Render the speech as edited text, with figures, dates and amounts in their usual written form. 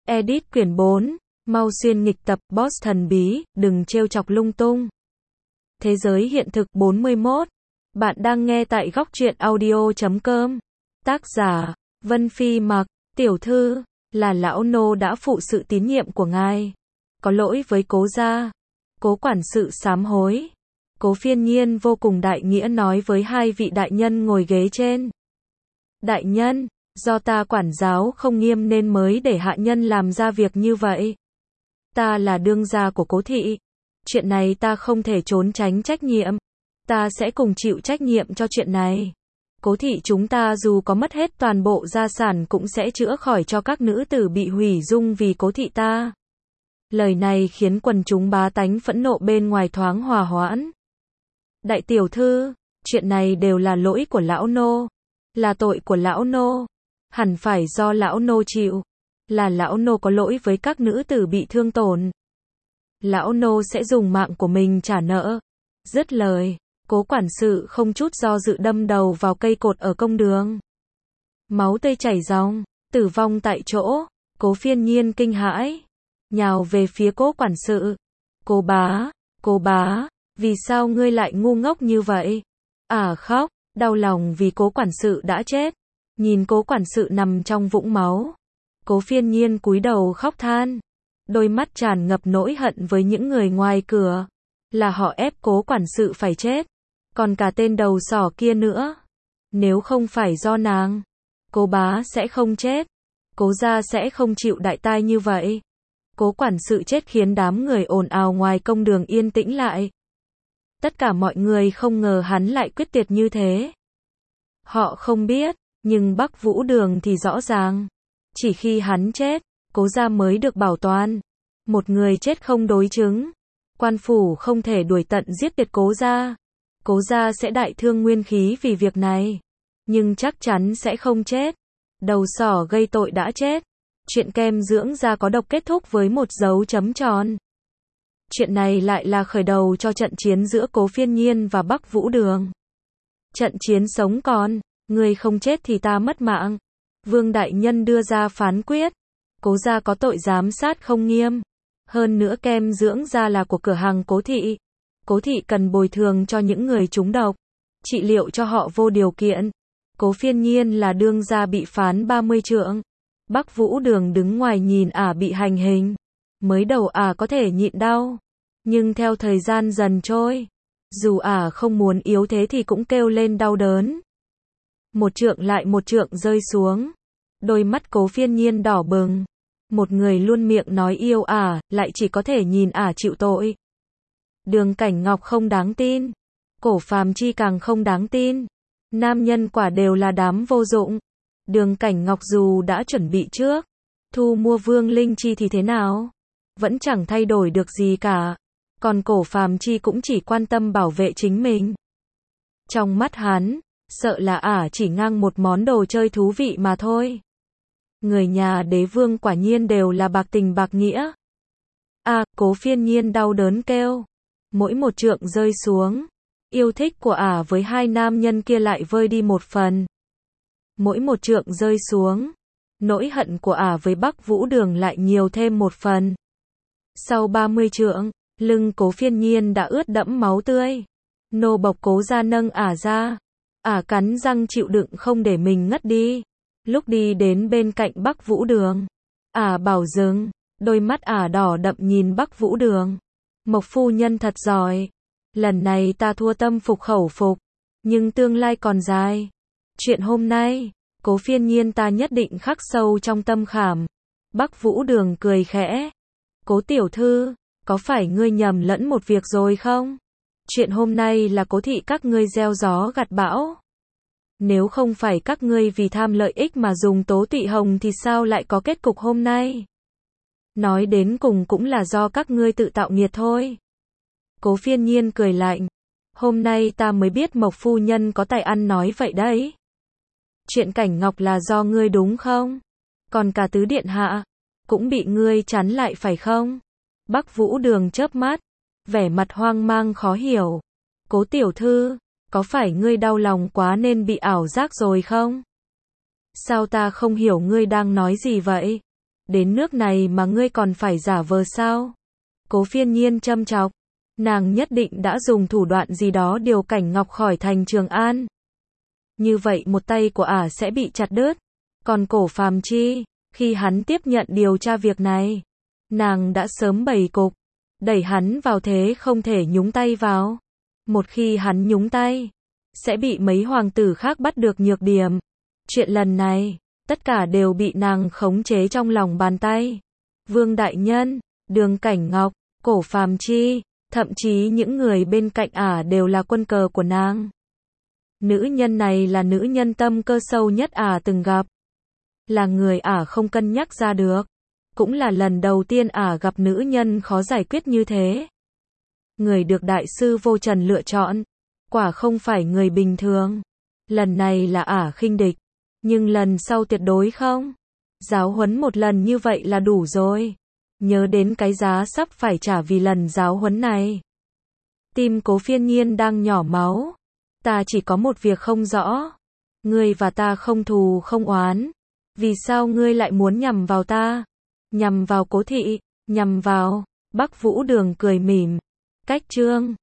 Edit quyển 4, mau xuyên nghịch tập, boss thần bí, đừng trêu chọc lung tung. Thế giới hiện thực 41. Bạn đang nghe tại góc truyện audio.com. Tác giả, Vân Phi Mặc, tiểu thư, là lão nô đã phụ sự tín nhiệm của ngài. Có lỗi với cố gia. Cố quản sự sám hối. Cố Phiên Nhiên vô cùng đại nghĩa nói với hai vị đại nhân ngồi ghế trên. Đại nhân, do ta quản giáo không nghiêm nên mới để hạ nhân làm ra việc như vậy. Ta là đương gia của Cố thị. Chuyện này ta không thể trốn tránh trách nhiệm. Ta sẽ cùng chịu trách nhiệm cho chuyện này. Cố thị chúng ta dù có mất hết toàn bộ gia sản cũng sẽ chữa khỏi cho các nữ tử bị hủy dung vì Cố thị ta. Lời này khiến quần chúng bá tánh phẫn nộ bên ngoài thoáng hòa hoãn. Đại tiểu thư, chuyện này đều là lỗi của lão nô. Là tội của lão nô. Hẳn phải do lão nô chịu. Là lão nô có lỗi với các nữ tử bị thương tổn. Lão nô sẽ dùng mạng của mình trả nợ. Dứt lời, cố quản sự không chút do dự đâm đầu vào cây cột ở công đường. Máu tươi chảy ròng, tử vong tại chỗ. Cố Phiên Nhiên kinh hãi, nhào về phía cố quản sự. Cô bá, vì sao ngươi lại ngu ngốc như vậy? Khóc, đau lòng vì cố quản sự đã chết. Nhìn cố quản sự nằm trong vũng máu. Cố Phiên Nhiên cúi đầu khóc than. Đôi mắt tràn ngập nỗi hận với những người ngoài cửa. Là họ ép cố quản sự phải chết. Còn cả tên đầu sỏ kia nữa. Nếu không phải do nàng, cố bá sẽ không chết. Cố gia sẽ không chịu đại tai như vậy. Cố quản sự chết khiến đám người ồn ào ngoài công đường yên tĩnh lại. Tất cả mọi người không ngờ hắn lại quyết tuyệt như thế. Họ không biết, nhưng Bắc Vũ Đường thì rõ ràng. Chỉ khi hắn chết, cố gia mới được bảo toàn. Một người chết không đối chứng. Quan phủ không thể đuổi tận giết tuyệt cố gia. Cố gia sẽ đại thương nguyên khí vì việc này. Nhưng chắc chắn sẽ không chết. Đầu sỏ gây tội đã chết. Chuyện kem dưỡng da có độc kết thúc với một dấu chấm tròn. Chuyện này lại là khởi đầu cho trận chiến giữa Cố Phiên Nhiên và Bắc Vũ Đường. Trận chiến sống còn, người không chết thì ta mất mạng. Vương đại nhân đưa ra phán quyết. Cố gia có tội giám sát không nghiêm. Hơn nữa kem dưỡng da là của cửa hàng Cố thị. Cố thị cần bồi thường cho những người trúng độc. Trị liệu cho họ vô điều kiện. Cố Phiên Nhiên là đương gia bị phán 30 trượng. Bắc Vũ Đường đứng ngoài nhìn bị hành hình. Mới đầu có thể nhịn đau. Nhưng theo thời gian dần trôi, dù không muốn yếu thế thì cũng kêu lên đau đớn. Một trượng lại một trượng rơi xuống. Đôi mắt Cố Phiên Nhiên đỏ bừng. Một người luôn miệng nói yêu lại chỉ có thể nhìn chịu tội. Đường Cảnh Ngọc không đáng tin. Cổ Phàm Chi càng không đáng tin. Nam nhân quả đều là đám vô dụng. Đường Cảnh Ngọc dù đã chuẩn bị trước, thu mua Vương Linh Chi thì thế nào? Vẫn chẳng thay đổi được gì cả. Còn Cổ Phàm Chi cũng chỉ quan tâm bảo vệ chính mình. Trong mắt hắn, sợ là chỉ ngang một món đồ chơi thú vị mà thôi. Người nhà đế vương quả nhiên đều là bạc tình bạc nghĩa. Cố Phiên Nhiên đau đớn kêu. Mỗi một trượng rơi xuống, yêu thích của với hai nam nhân kia lại vơi đi một phần. Mỗi một trượng rơi xuống, nỗi hận của với Bắc Vũ Đường lại nhiều thêm một phần. Sau 30 trượng, lưng Cố Phiên Nhiên đã ướt đẫm máu tươi. Nô bộc Cố gia nâng ra. Cắn răng chịu đựng không để mình ngất đi. Lúc đi đến bên cạnh Bắc Vũ Đường, bảo dừng, đôi mắt đỏ đậm nhìn Bắc Vũ Đường. Mộc phu nhân thật giỏi. Lần này ta thua tâm phục khẩu phục, nhưng tương lai còn dài. Chuyện hôm nay, Cố Phiên Nhiên ta nhất định khắc sâu trong tâm khảm. Bắc Vũ Đường cười khẽ. Cố tiểu thư, có phải ngươi nhầm lẫn một việc rồi không? Chuyện hôm nay là Cố thị các ngươi gieo gió gặt bão. Nếu không phải các ngươi vì tham lợi ích mà dùng Tố Tụy Hồng thì sao lại có kết cục hôm nay? Nói đến cùng cũng là do các ngươi tự tạo nghiệt thôi. Cố Phiên Nhiên cười lạnh. Hôm nay ta mới biết Mộc phu nhân có tài ăn nói vậy đấy. Chuyện Cảnh Ngọc là do ngươi đúng không? Còn cả tứ điện hạ cũng bị ngươi chắn lại phải không? Bắc Vũ Đường chớp mắt, vẻ mặt hoang mang khó hiểu. Cố tiểu thư, có phải ngươi đau lòng quá nên bị ảo giác rồi không? Sao ta không hiểu ngươi đang nói gì vậy? Đến nước này mà ngươi còn phải giả vờ sao? Cố Phiên Nhiên châm chọc. Nàng nhất định đã dùng thủ đoạn gì đó điều Cảnh Ngọc khỏi thành Trường An. Như vậy một tay của ả sẽ bị chặt đứt. Còn Cổ Phàm Chi, khi hắn tiếp nhận điều tra việc này, nàng đã sớm bày cục, đẩy hắn vào thế không thể nhúng tay vào. Một khi hắn nhúng tay, sẽ bị mấy hoàng tử khác bắt được nhược điểm. Chuyện lần này, tất cả đều bị nàng khống chế trong lòng bàn tay. Vương Đại Nhân, Đường Cảnh Ngọc, Cổ Phàm Chi, thậm chí những người bên cạnh ả đều là quân cờ của nàng. Nữ nhân này là nữ nhân tâm cơ sâu nhất ả từng gặp. Là người ả không cân nhắc ra được. Cũng là lần đầu tiên ả gặp nữ nhân khó giải quyết như thế. Người được đại sư Vô Trần lựa chọn, quả không phải người bình thường. Lần này là ả khinh địch, nhưng lần sau tuyệt đối không. Giáo huấn một lần như vậy là đủ rồi. Nhớ đến cái giá sắp phải trả vì lần giáo huấn này. Tim Cố Phiên Nhiên đang nhỏ máu. Ta chỉ có một việc không rõ. Ngươi và ta không thù không oán. Vì sao ngươi lại muốn nhằm vào ta? Nhằm vào Cố thị, nhằm vào... Bắc Vũ Đường cười mỉm. Cách chương